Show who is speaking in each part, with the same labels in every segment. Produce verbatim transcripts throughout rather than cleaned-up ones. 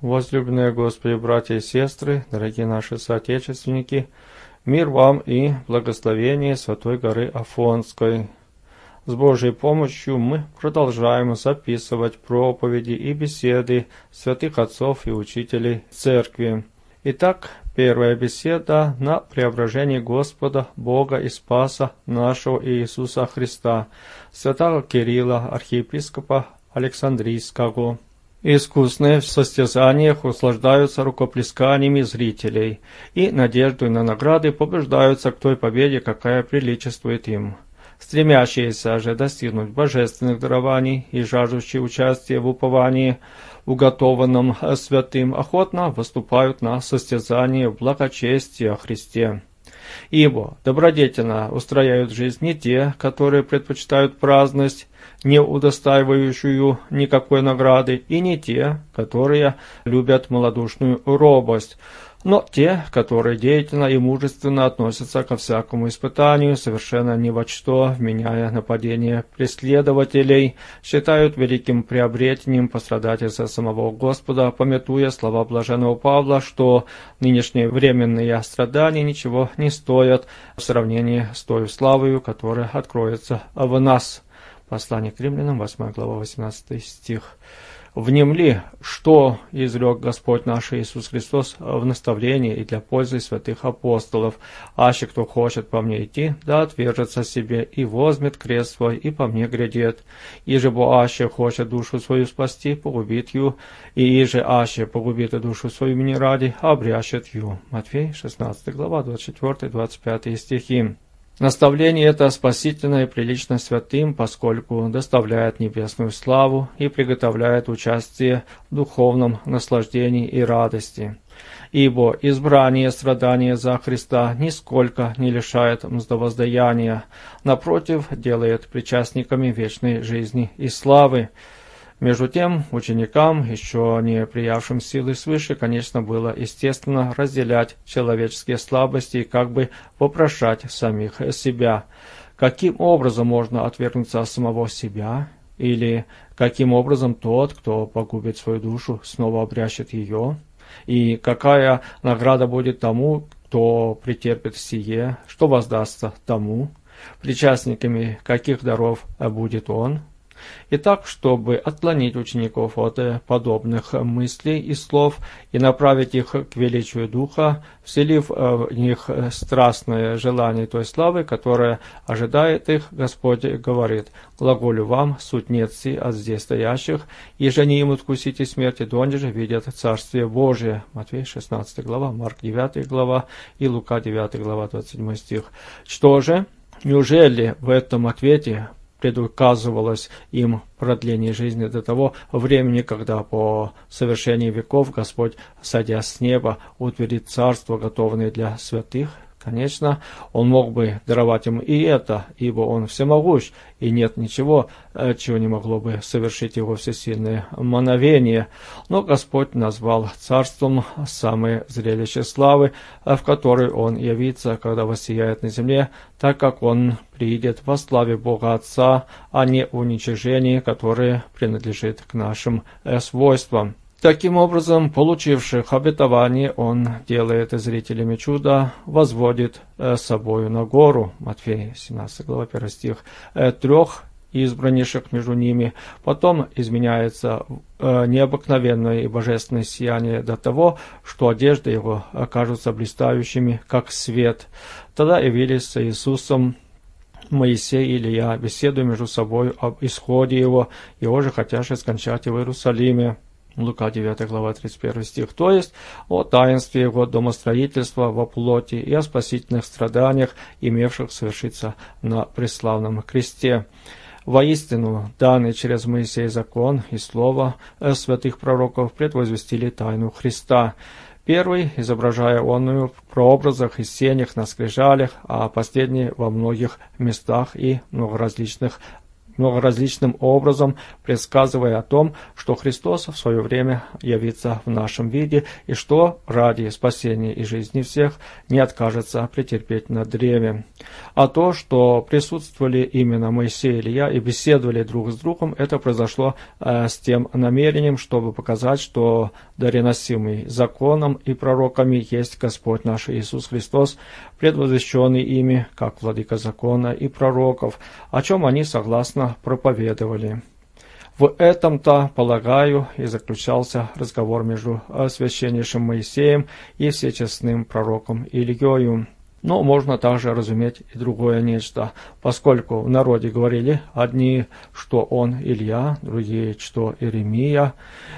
Speaker 1: Возлюбленные Господи, братья и сестры, дорогие наши соотечественники, мир вам и благословение Святой горы Афонской. С Божьей помощью мы продолжаем записывать проповеди и беседы святых отцов и учителей Церкви. Итак, первая беседа на преображение Господа, Бога и Спаса нашего Иисуса Христа, святого Кирилла, архиепископа Александрийского. Искусные в состязаниях услаждаются рукоплесканиями зрителей и надеждой на награды побуждаются к той победе, какая приличествует им. Стремящиеся же достигнуть божественных дарований и жаждущие участия в уповании, уготованном святым, охотно выступают на состязание в благочестии о Христе. Ибо добродетельно устрояют жизнь не те, которые предпочитают праздность, не удостаивающую никакой награды, и не те, которые любят малодушную робость, но те, которые деятельно и мужественно относятся ко всякому испытанию, совершенно ни во что, вменяя нападение преследователей, считают великим приобретением пострадать из-за самого Господа, памятуя слова блаженного Павла, что нынешние временные страдания ничего не стоят в сравнении с той славою, которая откроется в нас. Послание к римлянам, восьмая глава, восемнадцатый стих. «Внемли, что изрек Господь наш Иисус Христос в наставлении и для пользы святых апостолов. Аще кто хочет по мне идти, да отвержется себе и возьмет крест свой, и по мне грядет. Иже бо аще хочет душу свою спасти, погубит ее, и иже аще погубит душу свою мне ради, обрящет ее». Матфей, шестнадцатая глава, двадцать четвёртый — двадцать пятый стихи. Наставление это спасительное и прилично святым, поскольку доставляет небесную славу и приготовляет участие в духовном наслаждении и радости. Ибо избрание страдания за Христа нисколько не лишает мздовоздаяния, напротив, делает причастниками вечной жизни и славы. Между тем, ученикам, еще не приявшим силы свыше, конечно, было естественно разделять человеческие слабости и как бы вопрошать самих себя. Каким образом можно отвергнуться от самого себя? Или каким образом тот, кто погубит свою душу, снова обрящет ее? И какая награда будет тому, кто претерпит сие? Что воздастся тому? Причастниками каких даров будет он? Итак, чтобы отклонить учеников от подобных мыслей и слов и направить их к величию Духа, вселив в них страстное желание той славы, которая ожидает их, Господь говорит: «Глаголю вам, суть нет си от здесь стоящих, и же не им откусите смерти, донде же видят Царствие Божие». Матфей, шестнадцатая глава, Марк, девятая глава и Лука, девятая глава, двадцать седьмой стих. Что же? Неужели в этом ответе предуказывалось им продление жизни до того времени, когда по совершении веков Господь, сойдя с неба, утвердит царство, готовое для святых? Конечно, Он мог бы даровать им и это, ибо Он всемогущ, и нет ничего, чего не могло бы совершить Его всесильное мановение. Но Господь назвал царством самое зрелище славы, в которой Он явится, когда воссияет на земле, так как Он приидет во славе Бога Отца, а не в уничижении, которое принадлежит к нашим свойствам. Таким образом, получивших обетование, Он делает зрителями чуда, возводит э, собою на гору, Матфея, семнадцатая глава, первый стих, э, трех избраннейших между ними, потом изменяется э, необыкновенное и божественное сияние до того, что одежды Его окажутся блистающими, как свет. Тогда явились с Иисусом Моисей и Илия, беседуя между собой об исходе Его, Его же хотящие скончать в Иерусалиме. Лука, девятая глава, тридцать первый стих, то есть о таинстве Его домостроительства во плоти и о спасительных страданиях, имевших совершиться на преславном кресте. Воистину, данный через Моисея закон и слово святых пророков предвозвестили тайну Христа. Первый, изображая онную в прообразах и сенях на скрижалях, а последний во многих местах и многоразличных многоразличным образом, предсказывая о том, что Христос в свое время явится в нашем виде и что ради спасения и жизни всех не откажется претерпеть на дреме. А то, что присутствовали именно Моисей и Илья и беседовали друг с другом, это произошло э, с тем намерением, чтобы показать, что дареносимый законом и пророками есть Господь наш Иисус Христос, предвозвещенный ими, как владыка закона и пророков, о чем они согласно проповедовали. В этом-то, полагаю, и заключался разговор между священнейшим Моисеем и всечестным пророком Ильею. Но можно также разуметь и другое нечто, поскольку в народе говорили одни, что он Илья, другие, что Иеремия,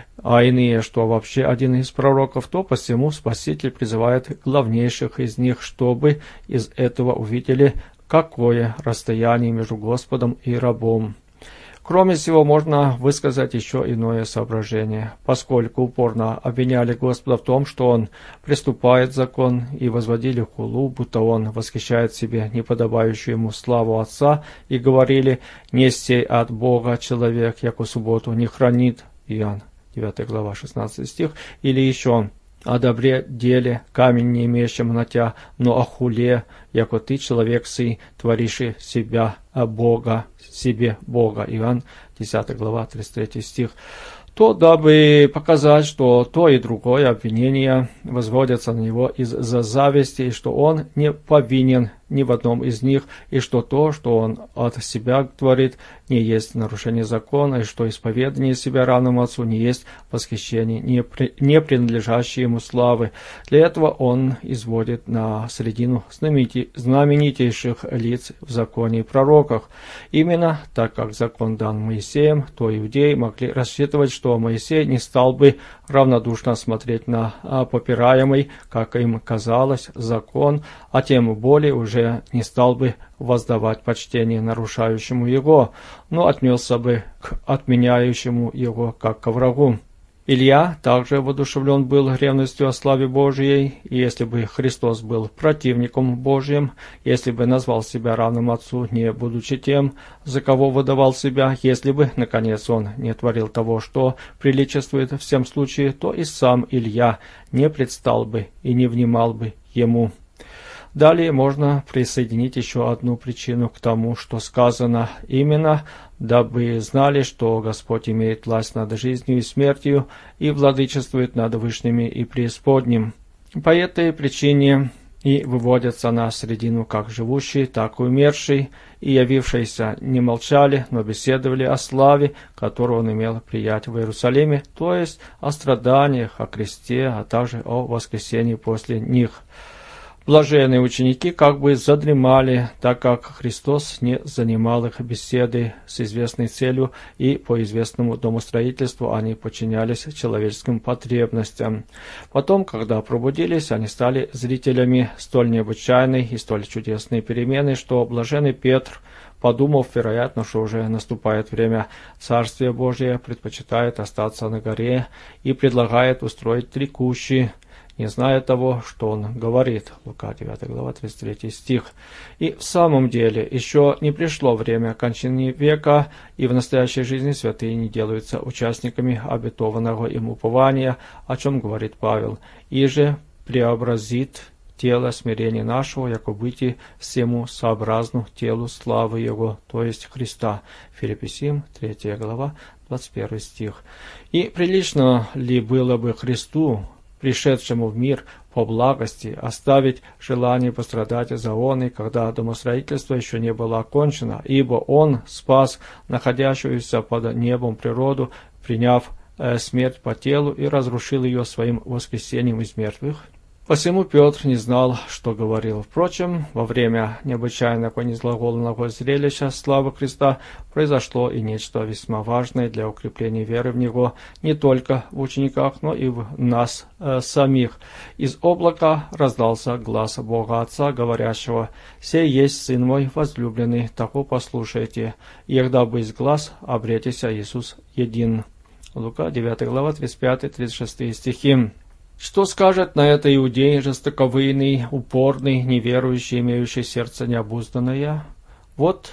Speaker 1: а иные, что вообще один из пророков, то посему Спаситель призывает главнейших из них, чтобы из этого увидели, какое расстояние между Господом и рабом. Кроме всего, можно высказать еще иное соображение, поскольку упорно обвиняли Господа в том, что Он приступает закон, и возводили хулу, будто Он восхищает себе неподобающую Ему славу Отца, и говорили: «Не сей от Бога человек, яко субботу не хранит». Иоанн девятая глава, шестнадцатый стих. Или еще: «О добре деле камень не имеющим нотя, но о хуле, яко ты, человек сый, творишь себя Бога, себе Бога». Иоанн десятая глава, тридцать третий стих. То, дабы показать, что то и другое обвинение возводятся на него из-за зависти, и что он не повинен ни в одном из них, и что то, что он от себя творит, не есть нарушение закона, и что исповедание себя равному Отцу не есть восхищение, не, при, не принадлежащее ему славы. Для этого он изводит на средину знаменитейших лиц в законе и пророках. Именно так как закон дан Моисеем, то иудеи могли рассчитывать, что Моисей не стал бы равнодушно смотреть на попираемый, как им казалось, закон, а тем более уже не стал бы воздавать почтение нарушающему его, но отнесся бы к отменяющему его как ко врагу. Илья также воодушевлен был ревностью о славе Божией, и если бы Христос был противником Божьим, если бы назвал себя равным Отцу, не будучи тем, за кого выдавал себя, если бы, наконец, он не творил того, что приличествует всем случае, то и сам Илья не предстал бы и не внимал бы ему. Далее можно присоединить еще одну причину к тому, что сказано, именно, дабы знали, что Господь имеет власть над жизнью и смертью и владычествует над вышними и преисподним. По этой причине и выводятся на средину как живущий, так и умерший, и явившиеся не молчали, но беседовали о славе, которую он имел приять в Иерусалиме, то есть о страданиях, о кресте, а также о воскресении после них. Блаженные ученики как бы задремали, так как Христос не занимал их беседой с известной целью, и по известному домостроительству они подчинялись человеческим потребностям. Потом, когда пробудились, они стали зрителями столь необычайной и столь чудесной перемены, что блаженный Петр, подумав, вероятно, что уже наступает время Царствия Божия, предпочитает остаться на горе и предлагает устроить три кущи, не зная того, что он говорит. Лука девятая глава, тридцать третий стих. И в самом деле еще не пришло время кончины века, и в настоящей жизни святые не делаются участниками обетованного им упования, о чем говорит Павел. «И же преобразит тело смирения нашего, яко быти всему сообразну телу славы Его, то есть Христа». Филиппийцам третья глава, двадцать первый стих. И прилично ли было бы Христу, пришедшему в мир по благости, оставить желание пострадать за он, и когда домостроительство еще не было окончено, ибо он спас находящуюся под небом природу, приняв э, смерть по телу и разрушил ее своим воскресением из мертвых? Посему Петр не знал, что говорил. Впрочем, во время необычайного незглагольного зрелища славы Христа произошло и нечто весьма важное для укрепления веры в Него не только в учениках, но и в нас э, самих. Из облака раздался глас Бога Отца, говорящего: «Сей есть Сын мой возлюбленный, тако послушайте, и егда бы из глаз обретися Иисус един». Лука девятая глава, тридцать пятый тридцать шестой стихи. Что скажет на это иудей, жестоковыйный, упорный, неверующий, имеющий сердце необузданное? Вот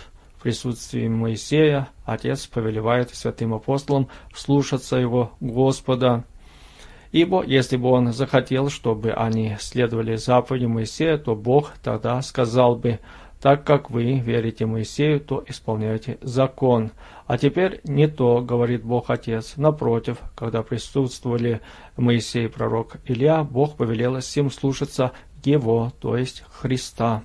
Speaker 1: присутствии Моисея Отец повелевает святым апостолам слушаться его Господа. Ибо если бы он захотел, чтобы они следовали заповеди Моисея, то Бог тогда сказал бы: так как вы верите Моисею, то исполняйте закон. А теперь не то, говорит Бог Отец. Напротив, когда присутствовали Моисей и пророк Илья, Бог повелел всем слушаться Его, то есть Христа.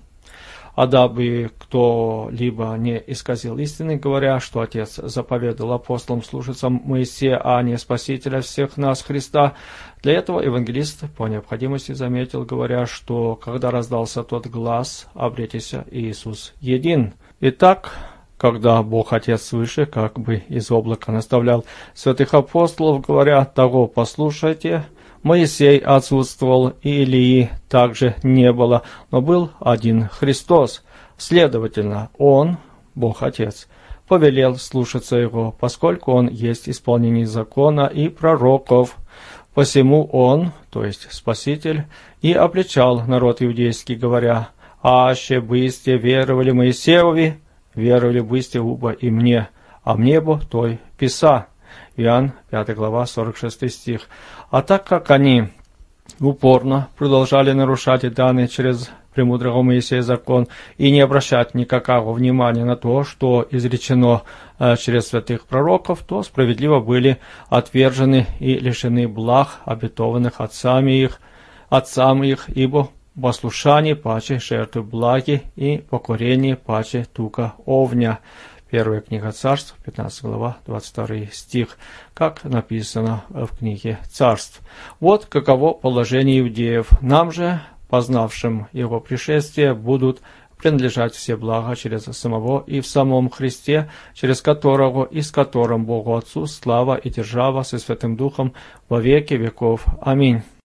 Speaker 1: А дабы кто-либо не исказил истины, говоря, что Отец заповедал апостолам слушаться Моисея, а не Спасителя всех нас, Христа, для этого евангелист по необходимости заметил, говоря, что когда раздался тот глас: «Обретися, Иисус един». Итак, когда Бог Отец свыше, как бы из облака, наставлял святых апостолов, говоря: «Того послушайте», Моисей отсутствовал, и Илии также не было, но был один Христос. Следовательно, Он, Бог Отец, повелел слушаться Его, поскольку Он есть исполнение закона и пророков. Посему Он, то есть Спаситель, и обличал народ иудейский, говоря: «Аще бысте веровали Моисееве, веровали бысте уба и мне, а мне бо той писа». Иоанн, пятая глава, сорок шестой стих. А так как они упорно продолжали нарушать данный через премудрого Моисея закон и не обращать никакого внимания на то, что изречено э, через святых пророков, то справедливо были отвержены и лишены благ, обетованных отцами их, отцам их, ибо послушание паче жертвы благи и покорение паче тука овня. Первая книга Царств, пятнадцатая глава, двадцать второй стих, как написано в книге Царств. Вот каково положение иудеев. Нам же, познавшим его пришествие, будут принадлежать все блага через самого и в самом Христе, через которого и с которым Богу Отцу слава и держава со Святым Духом во веки веков. Аминь.